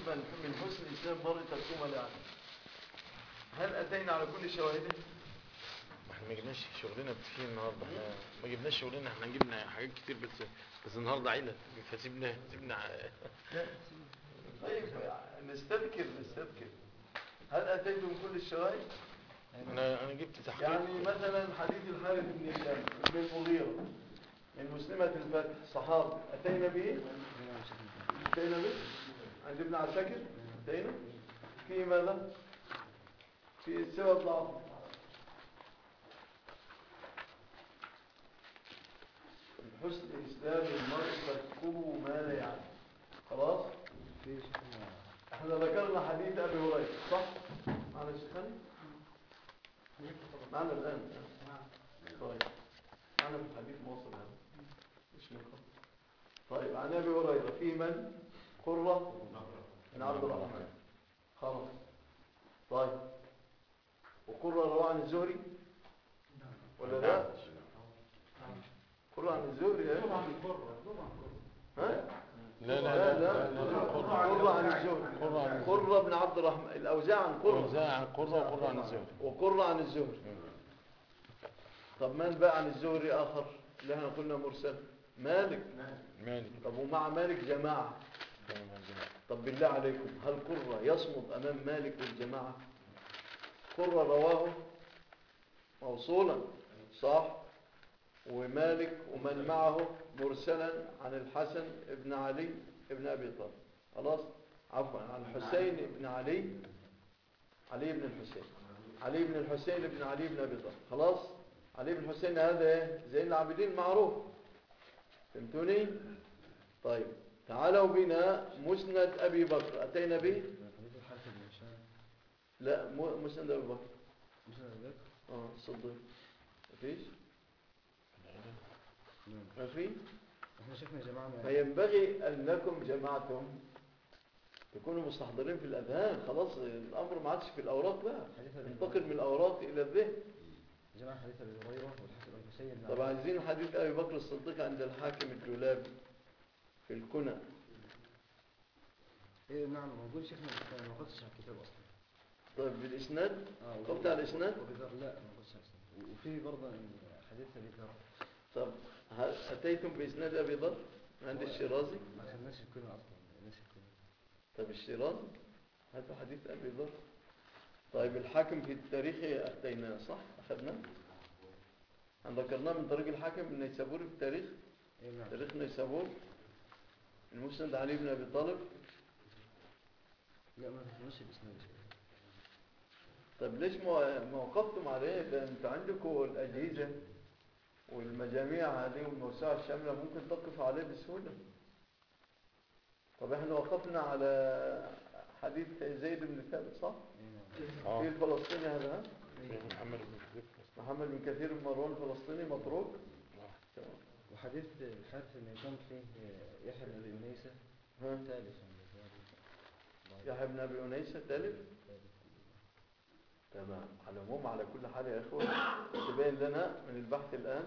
قسما من حسن الإسلام مرء تركهما لا يعلم. هل أتينا على كل شواهده؟ احنا ما جبناش شغلنا فيه النهارده، احنا ما جبناش شغلنا، احنا جبنا حاجات كتير بس النهارده عيله فسيبنا طيب نستذكر. هل أتيتم كل الشواهد؟ انا جبت تحقيق. يعني مثلا حديث الحارث بن المغيرة من مسلمة الفتح صحابي، أتينا به؟ أتينا به؟ عند ابن عساكر؟ أتينا؟ في ماذا؟ في سبب ضعف. حسن إسلام المرء تركه ما لا يعلم. خلاص؟ احنا ذكرنا حديث أبي هريرة صح؟ معنا شيخان؟ معنا الآن. طيب معنا في الحديث موصل هذا مش نقطة. طيب عن أبي هريرة في من؟ قرة بن عبد الرحمن. خلاص. طيب وقرة رواه عن الزهري ولا لا؟ قرة عن الزهري ها؟ لا قرة عن الزهري. قرة بن عبد الرحمن. الأوزاع عن قرة. وقرة عن الزهري. وقرة عن الزهري. طب من بقى عن الزهري آخر اللي احنا قلنا مرسل؟ مالك. طب ومع مالك جماعة. طب بالله عليكم هل قرة يصمد أمام مالك والجماعة؟ قرة رواه موصولا صح، ومالك ومن معه مرسلا عن الحسن ابن علي ابن أبي طالب. خلاص عفوا عن الحسين ابن علي بن الحسين، علي بن الحسين ابن علي بن أبي طالب. خلاص علي بن الحسين هذا ايه؟ زين العابدين معروف، فهمتوني؟ طيب تعالوا بنا مسند أبي بكر. أتينا به؟ لا مسند أبي بكر. صدق مفيش؟ ما في؟ احنا شفنا جماعة فينبغي أنكم جماعتم تكونوا مستحضرين في الأذهان. خلاص الأمر ما عادش في الأوراق بقى، انتقل من الأوراق إلى الذهن. جماعة حديث أبي هريرة والحسن والحسين. طب عايزين حديث أبي بكر الصديق عند الحاكم الدولابي في الكنى. ايه نعم موجود شيخنا، ما قلتش على الكتاب أصلا. طيب بالإسناد؟ قلت على الإسناد؟ لا ما قلتش على الإسناد. وفي برضه حديث أبي ذر. طب هل أتيتم بإسناد أبي ذر عند الشيرازي؟ ما خدناش الكنى أصلا، الناس الكنى. طب الشيرازي هذا حديث أبي ذر. طيب الحاكم في التاريخ أتيناه صح؟ أخذناه؟ ذكرناه من طريق الحاكم النيسابوري في التاريخ. تاريخ نيسابور المسند علي بن أبي طالب. لا ما خدناش الإسناد. طب ليش ما وقفتم عليه؟ ده انتوا عندكم الأجهزة والمجاميع هذه والموسوعة الشاملة ممكن تقف عليه بسهولة. طب احنا وقفنا على حديث زيد بن ثابت صح؟ في الفلسطيني هذا محمد بن كثير بن مروان الفلسطيني متروك. وحديث الحارث بن هشام فيه يحيى بن أبي أنيسة ثالث. يحيى بن أبي أنيسة ثالث. تمام. على العموم على كل حال يا إخوة تبين لنا من البحث الآن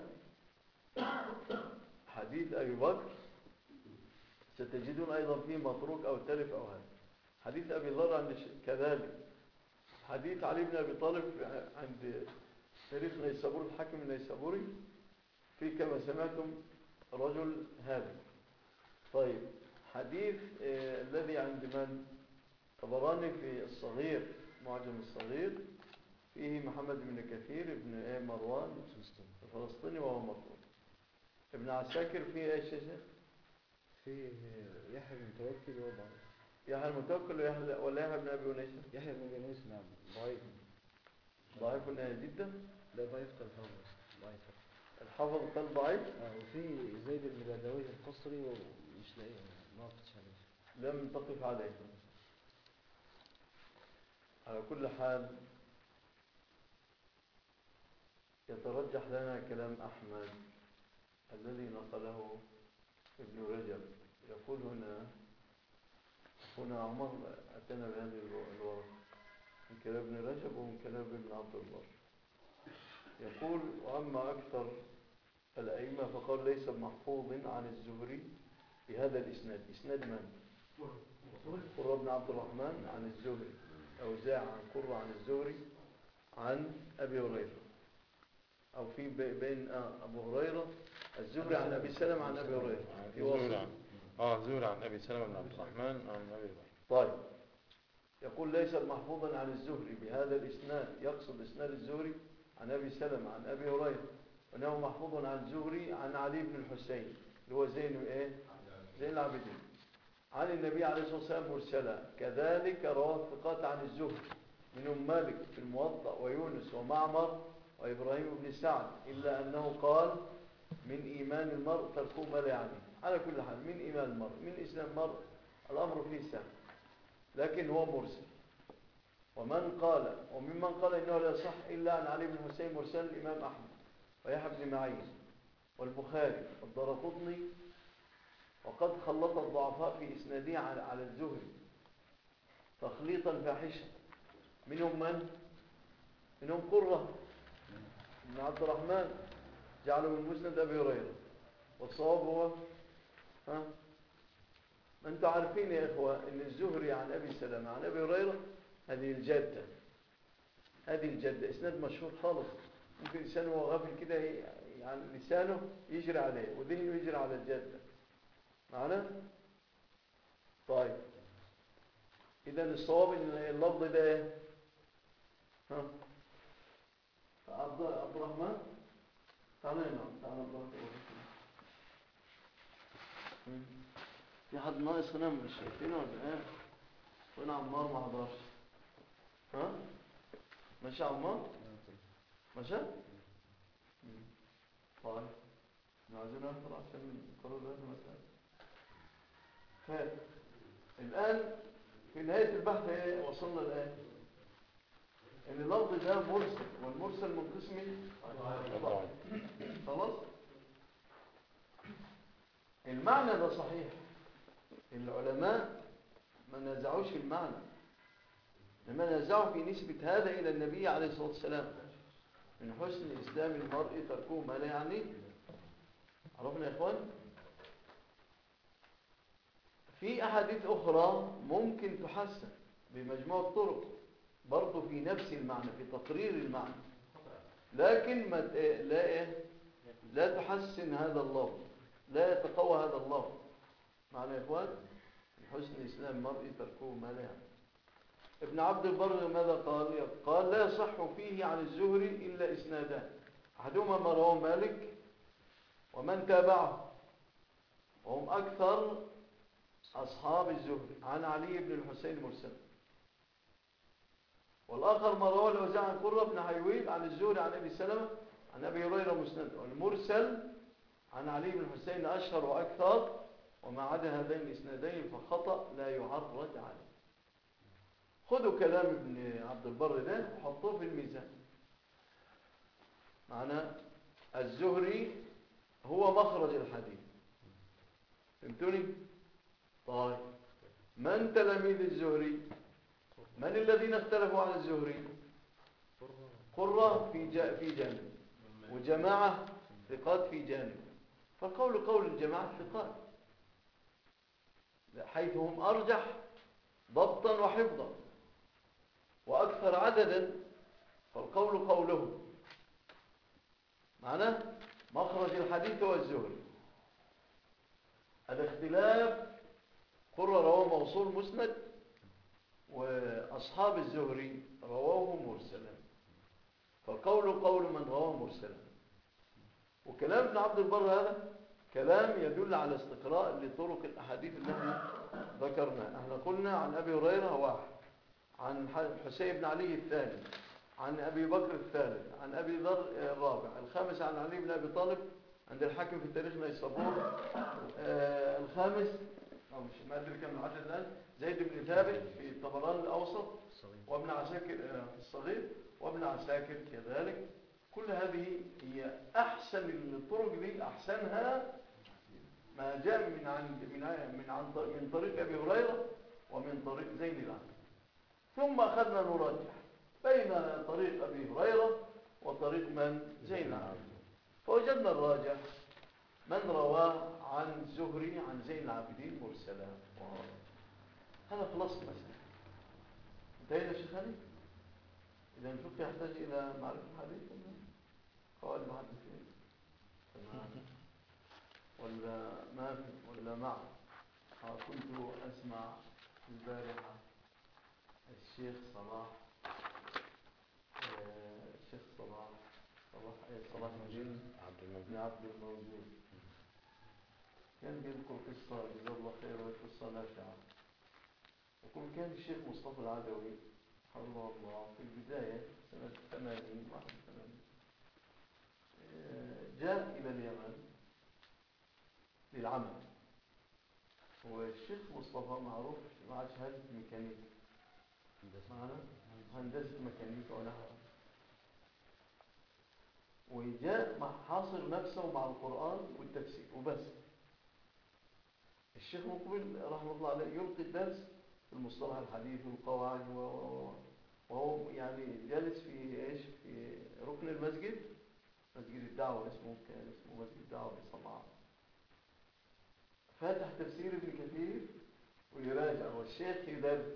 حديث أبي بكر ستجدون أيضا فيه متروك أو تلف أو هذا. حديث أبي ذر عند كذلك. حديث علي بن أبي طالب عند تاريخ نيسابور الحاكم النيسابوري في كما سمعتم رجل هذا. طيب حديث الذي عند من؟ طبراني في الصغير معجم الصغير فيه محمد بن كثير ابن مروان الفلسطيني وهو مطلوب. ابن عساكر فيه ايش يا شيخ؟ فيه يحيى بن توكل وهو ضعيف. يحيى المتوكل ولا يحيى بن ابي انيس؟ يحيى بن ابي انيس نعم ضعيف. ضعيف جدا؟ لا ضعيف كالحافظ. ضعيف الحافظ قال ضعيف. وفي زيد بن بادويه القصري ومش لاقيه ما وقفتش عليه. لم تقف عليه. على كل حال يترجح لنا كلام أحمد الذي نقله ابن رجب. يقول هنا عمر أتنا بهذه الورقة من كلام ابن رجب ومن كلام ابن عبد البر. يقول وأما أكثر الأئمة فقال ليس محفوظ عن الزهري بهذا الإسناد. إسناد من؟ قرة بن عبد الرحمن عن الزهري، أوزاع عن قرة عن الزهري عن أبي هريرة، أو في بين أبو هريرة الزهري عن أبي سلمة عن أبي هريرة في وسط. زهري عن أبي سلمة بن عبد الرحمن عن أبي هريرة. طيب، يقول ليس محفوظا عن الزهري بهذا الإسناد، يقصد إسناد الزهري عن أبي سلمة عن أبي هريرة، وأنه محفوظ عن الزهري عن علي بن الحسين اللي هو زين العابدين عن النبي عليه الصلاة والسلام مرسلا. كذلك رواه الثقات عن الزهري منهم مالك في الموطأ ويونس ومعمر وإبراهيم بن سعد، إلا أنه قال من إيمان المرء تركه ما لا يعنيه. على كل حال، من إيمان المرء من إسلام المرء الأمر فيه سهل، لكن هو مرسل. وممن قال إنه لا يصح إلا عن علي بن حسين مرسل الإمام أحمد ويحيى بن معين والبخاري والدارقطني، وقد خلط الضعفاء في إسناده على الزهري تخليطا فاحشا. منهم قرة بن عبد الرحمن جعله من مسند أبي هريرة، والصواب هو ما أنتم عارفين يا إخوة إن الزهري عن أبي سلمة عن أبي هريرة هذه الجدة إسناد مشهور خالص. ممكن لسانه وهو غافل كده يعني لسانه يجري عليه وذهنه يجري على الجدة معنا. طيب، إذا الصواب إن اللفظ ده إيه؟ عبد الرحمن تعالى هنا، تعالى عبد في حد ناقص هنا مش شايفينه ولا ايه؟ وين عمار ما حضرش؟ ماشي عمار؟ ماشي؟ طيب، عايزين نحضر عشان نقرر هذه المسألة. خير، الآن في نهاية البحث ايه وصلنا الآن؟ ان اللفظ ده مرسل، والمرسل من قسم خلاص. المعنى ده صحيح، العلماء ما نزعوش المعنى، لما نزعوا في نسبة هذا إلى النبي عليه الصلاة والسلام من حسن إسلام المرء تركه ما لا يعني. عرفنا يا إخوان؟ في أحاديث أخرى ممكن تحسن بمجموعة طرق برضو في نفس المعنى، في تقرير المعنى، لكن لا تحسن هذا اللفظ، لا يتقوى هذا اللفظ. معنى يا إخوان؟ حسن إسلام المرء تركه ما لا يعني. ابن عبد البر ماذا قال؟ قال لا يصح فيه عن الزهري إلا إسنادان، أحدهما ما رواه مالك ومن تابعه وهم أكثر أصحاب الزهري عن علي بن الحسين مرسل، والآخر ما رواه الأوزاعي عن قرة بن حيويل عن الزهري عن أبي سلمة عن أبي هريرة مسند، والمرسل عن علي بن الحسين أشهر وأكثر، وما عدا هذين الإسنادين فخطأ لا يعرض عليه. خذوا كلام ابن عبد البر ده وحطوه في الميزان. معنى الزهري هو مخرج الحديث، فهمتوني؟ طيب، من تلاميذ الزهري؟ من الذين اختلفوا عن الزهري؟ قرة في جانب، وجماعة ثقات في جانب، فالقول قول الجماعة الثقات حيث هم أرجح ضبطا وحفظا وأكثر عددا، فالقول قولهم. معناه مخرج الحديث هو الزهري. الاختلاف قرة رواه موصول مسند، وأصحاب الزهري رواه مرسلا، فالقول قول من رواه مرسلا. وكلام ابن عبد البر هذا كلام يدل على استقراء لطرق الأحاديث التي ذكرنا. احنا قلنا عن أبي هريرة واحد، عن حسين بن علي الثاني، عن أبي بكر الثالث، عن أبي ذر الرابع، الخامس عن علي بن أبي طالب عند الحاكم في تاريخ نيسابور، الخامس أو مش ما أدري كم العدد الآن، زيد بن ثابت في الطبراني الأوسط، وابن عساكر في الصغير، وابن عساكر كذلك. كل هذه هي أحسن الطرق دي، أحسنها ما جاء من طريق أبي هريرة ومن طريق زين العابدين. ثم أخذنا نراجع بين طريق أبي هريرة وطريق من؟ زين العابدين، فوجدنا الراجح من رواه عن الزهري عن زين العابدين مرسلا. هذا خلاص المسألة. انتهينا يا شيخ علي. إذا الفقه يحتاج إلى معرفة الحديث قواعد المحدثين تمام ولا ما في ولا مع. كنت أسمع البارحة الشيخ صلاح الشيخ صلاح الدين بن عبد الموجود كان بيذكر قصة جزاه الله خير وقصة نافعة. يقول كان الشيخ مصطفى العدوي حفظه الله في البداية سنة 81 جاء إلى اليمن للعمل. والشيخ مصطفى معروف مع شهادة ميكانيك معنا هندسة ميكانيك ونحوها. وجاء حاصر نفسه مع القرآن والتفسير وبس. الشيخ مقبل رحمه الله عليه يلقي الدرس في المصطلح الحديث والقواعد وهو يعني جالس في ايش في ركن المسجد مسجد الدعوة اسمه مسجد الدعوة بصنعاء. فاتح تفسير ابن كثير ويراجع والشيخ يدرس.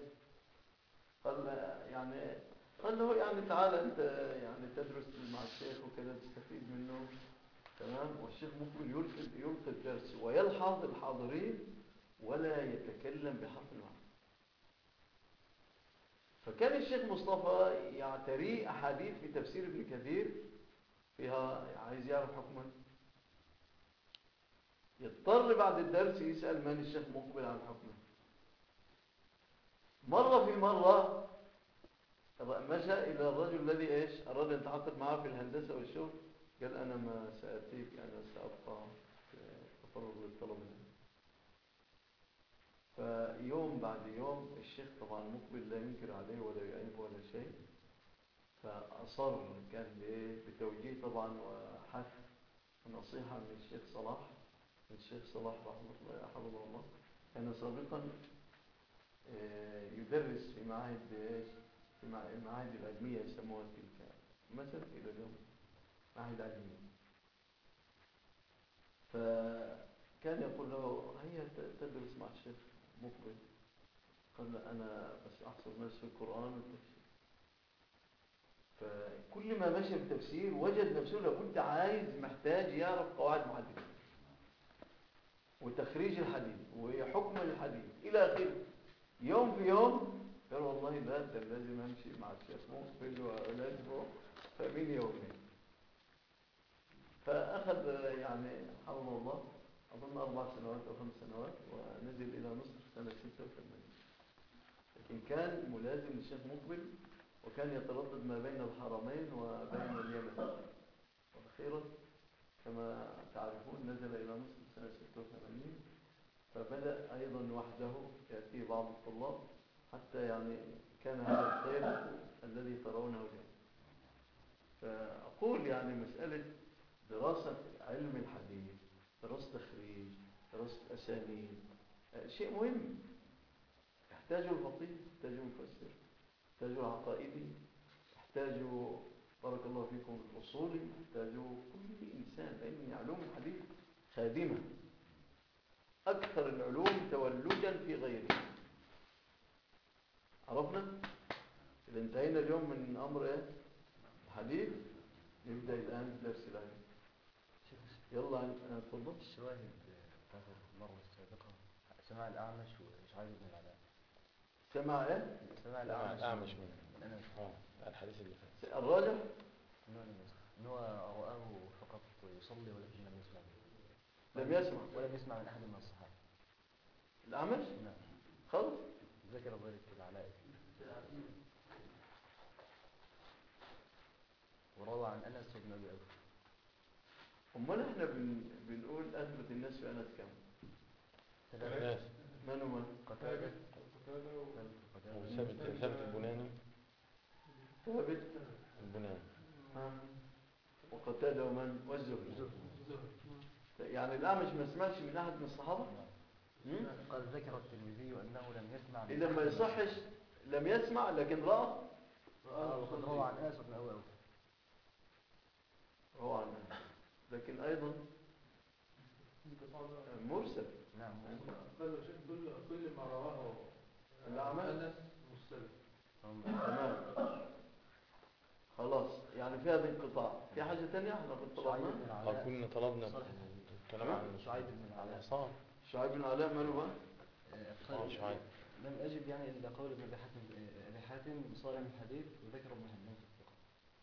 قال له يعني تعال انت يعني تدرس مع الشيخ وكذا تستفيد منه تمام. والشيخ مقبل يلقي الدرس ويلحظ الحاضرين ولا يتكلم بحرف واحد. فكان الشيخ مصطفى يعتري احاديث في تفسير ابن كثير فيها عايز يعرف حكمها. يضطر بعد الدرس يسأل من الشيخ مقبل عن حكمه. مرة في مرة مشى إلى الرجل الذي إيش أراد أن يتعاقد معه في الهندسة والشغل. قال أنا ما سأتيك أنا سأبقى تفرغ للطلب. فيوم بعد يوم الشيخ طبعا مقبل لا ينكر عليه ولا يعيب ولا شيء. فأصر كان بتوجيه طبعا وحث ونصيحة من الشيخ صلاح رحمه الله حفظه الله. كان سابقا يدرس في معاهد في المعاهد العلمية يسموها تلك مثلا إلى اليوم معاهد علمية. فكان يقول له هيا تدرس مع الشيخ مقبل. قال لا أنا بس أحصل نفسي في القرآن والتفسير. فكل ما مشى بالتفسير وجد نفسه لابد محتاج يعرف قواعد محدثة وتخريج الحديث وحكم الحديث إلى آخره. يوم في يوم قال والله لا ده لازم أمشي مع الشيخ مقبل ولازم فمن يومين. فأخذ يعني حفظه الله أظن 4 سنوات أو 5 سنوات ونزل إلى مصر سنة 86. لكن كان ملازم للشيخ مقبل وكان يتردد ما بين الحرمين وبين اليمن. وأخيرا كما تعرفون نزل إلى مصر سنة 86. فبدأ أيضا وحده يأتيه بعض الطلاب حتى يعني كان هذا الخير الذي ترونه اليوم. فأقول يعني مسألة دراسة علم الحديث دراسة تخريج دراسة أسانيد شيء مهم. يحتاجه الفقيه يحتاجه المفسر يحتاجه العقائدي يحتاجه بارك الله فيكم الأصولي يحتاجه كل إنسان. لأن علوم الحديث خادمة أكثر العلوم تولجا في غيره. عرفنا؟ إذا انتهينا اليوم من أمر الحديث نبدأ الآن درس العلم. يلا اتفضل. الشواهد بتاعت المرة السابقة سماع الأعمش وإشعاع بن العلاء. سمع ايه؟ سماع الأعمش من أنس. الحديث اللي فات. الراجح إن هو رآه فقط يصلي ولكن لم يسمع ولم يسمع من أحد من الصحابة. الأعمش؟ نعم. خلص ذكر ذلك العلاء وروى عن أنس وابن أبي أوفى. امال احنا بنقول اثبت الناس في انس كم؟ 3. من ومن؟ قتادة ثابت البناني ثابت البناني وقتادة ومن؟ والزهري. يعني الأعمش ما سمعش من أحد من الصحابة؟ قال ذكر الترمذي أنه لم يسمع. إذا ما يصحش لم يسمع لكن رأى. وقد روى عن أنس وابن أبي أوفى. روى عن أنس لكن أيضا مرسل. نعم. كل ما رواه الأعمى أنس مستلم. تمام. خلاص يعني في هذا انقطاع. في حاجة تانية احنا كنت شعيب طلبنا؟ بن العلاء كنا طلبنا صالح الكلام عن شعيب بن العلاء صار شعيب بن علاء ماله بقى؟ شعيب. لم أجد يعني إلا قول ابن أبي حاتم صالح الحديث وذكر ابن حبان في الثقة.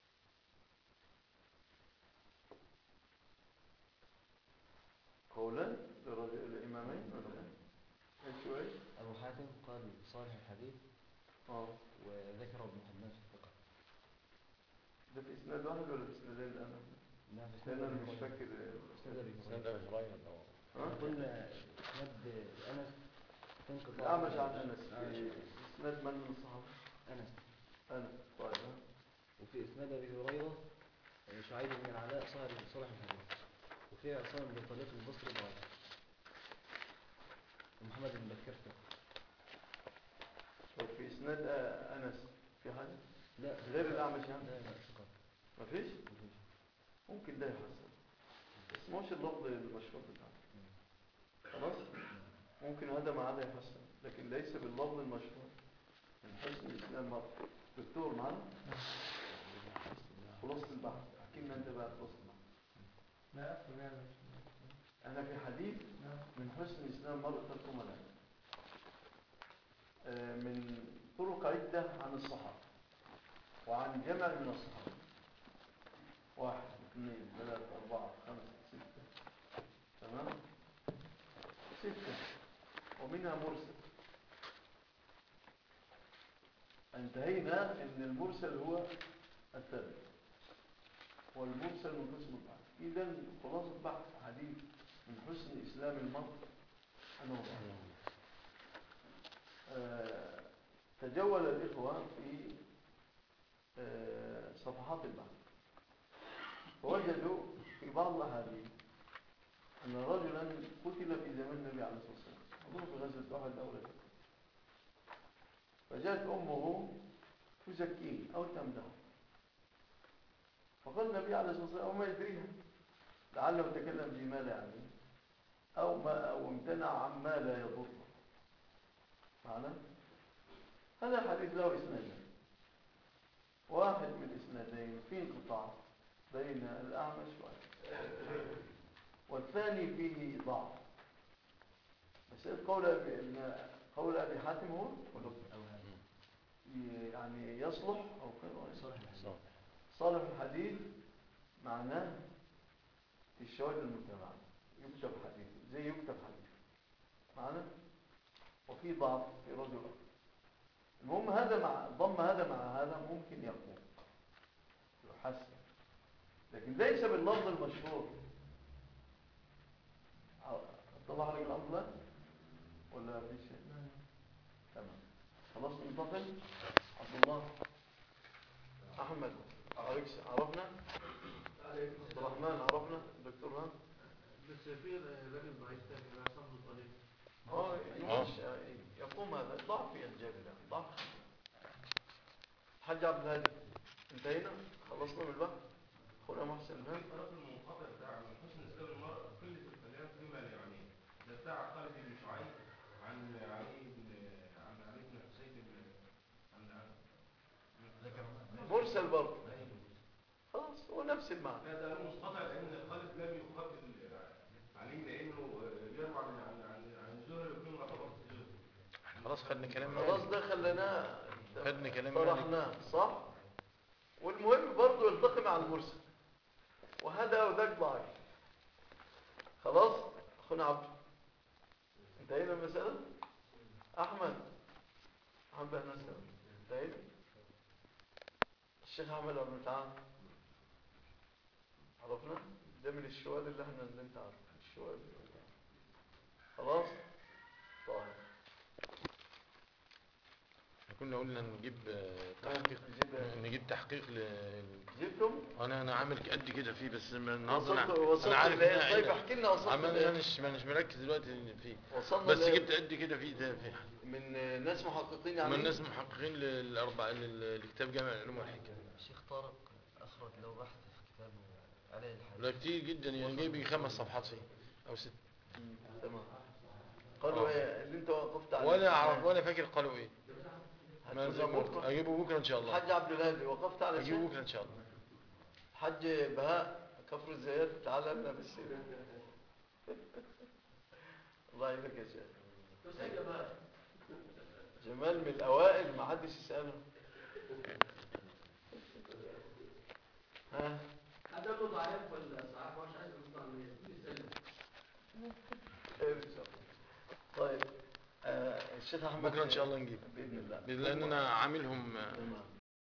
قولا الإمامين ولا لا؟ ايش وايش؟ أبو حاتم قال صالح الحديث وذكر ابن حبان في الثقة. ده في إسناد واحد ولا في إسنادين الآن؟ نعم في لأن إسناد أنا أبي مش هريرة. فاكر إسناد أبي سند هريرة. أبي هريرة قلنا إسناد أنس في انقطاع. الأعمش عن أنس في إسناد من الصحابة؟ أنس. أنس طيب. وفي إسناد أبي هريرة شعيب بن العلاء صالح الحديث. وفي عصام بن طليق البصري ضعيف. ومحمد بن بكر ثقة. وفي إسناد أنس في حاجة؟ لا غير الأعمش يعني؟ لا ثقة. مفيش؟ ممكن ده يحسن بس مش اللفظ المشهور بتاعه. خلاص؟ ممكن هذا ما عدا يحسن لكن ليس باللفظ المشهور من حسن إسلام مرة. دكتور معنا؟ خلاص البحث احكي لنا انت بقى خلاص البحث. لا أفهم يعني. انا في حديث من حسن اسلام مرء ترك ما لا من طرق عدة عن الصحابة وعن جمع من الصحابة 1 2 3 4 5 6 تمام 6 ومنها مرسل. انتهينا ان المرسل هو الثالث والمرسل من قسم البحث. اذا خلاصة بحث حديث من حسن اسلام المرء انه تجول الإخوة في صفحات البحث فوجدوا في بعض الأحاديث أن رجلا قتل في زمن النبي عليه الصلاة والسلام أظن في غزوة أحد أو غيره فجاءت أمه تزكيه أو تمدحه فقال النبي عليه الصلاة والسلام أو ما يدريها لعله تكلم فيما لا يعني أو امتنع عما لا يضر معنا. هذا الحديث له إسنادين. واحد من الإسنادين في انقطاع بين الأعمش والثاني فيه ضعف. بس قول أبي حاتم هو يعني يصلح أو صالح الحديث معناه في الشواهد المجتمعة يكتب حديث زي يكتب حديث معنا وفي ضعف في رجل آخر. المهم هذا ضم هذا مع هذا ممكن يقوم يحسن لكن ليس باللفظ المشهور. طلع عليك الأمر ده ولا في شيء؟ تمام خلاص ننتقل. عبد الله أحمد عرفنا عبد الرحمن عرفنا الدكتور ها بس في راجل ضعيف تاني بقى صاحب طريق. يقوم هذا ضعف ينجبر ضعف. حاج عبد الهادي انتهينا خلصنا من البحث. اخونا محسن البحث الطرف المنقطع بتاع من حسن اسلام المرء قله الكلام فيما لا يعنيه ده بتاع خالد بن شعيب عن علي بن حسين مرسل برضه خلاص هو نفس المعنى. لا ده منقطع لان خالد لم يقابل علي لانه يروى عن الزهري ويكون يعتبر الزهري. خلاص خدنا كلام خلاص ده خليناه خدنا كلام طرحناه صح. والمهم برضه يلتقي مع المرسل وهذا وذاك ضعيف. خلاص اخونا عبد انتهينا المسألة. احمد بن مسلم انتهينا. الشيخ احمد بن تعال عرفنا ده من الشوال اللي انت عارف الشوال. خلاص طيب كنا قلنا نجيب تحقيق تحقيق جبتم. انا عامل قد كده فيه بس النهارده وصلت انا عارف طيب احكي لنا وصلت مانيش مركز دلوقتي فيه بس جبت قد كده فيه ده فيه من ناس محققين يعني من ناس محققين للاربع للكتاب جامع العلوم والحكم. الشيخ طارق أخرج له بحث في كتابه عليه الحديث. لا كتير جدا يعني جايب 5 صفحات فيه او 6. تمام قالوا ايه اللي انت وقفت عليه؟ ولا اعرف ولا فاكر قالوا ايه. ما زي ما قلت بكرة. اجيبه بكره ان شاء الله. الحاج عبد الهادي وقفت على اجيبه شيء؟ بكره ان شاء الله. الحاج بهاء كفر الزيات تعال لنا بالسيرة. الله يبارك يا شيخ. بس يا جماعه جمال من الاوائل ما حدش يساله. ها هذا له ضعيف ولا صحيح؟ مش عايز نطلع من يسلم. خير ان شاء الله. طيب الشيخ احمد بكره ان شاء الله نجيب باذن الله. لان انا عاملهم تمام.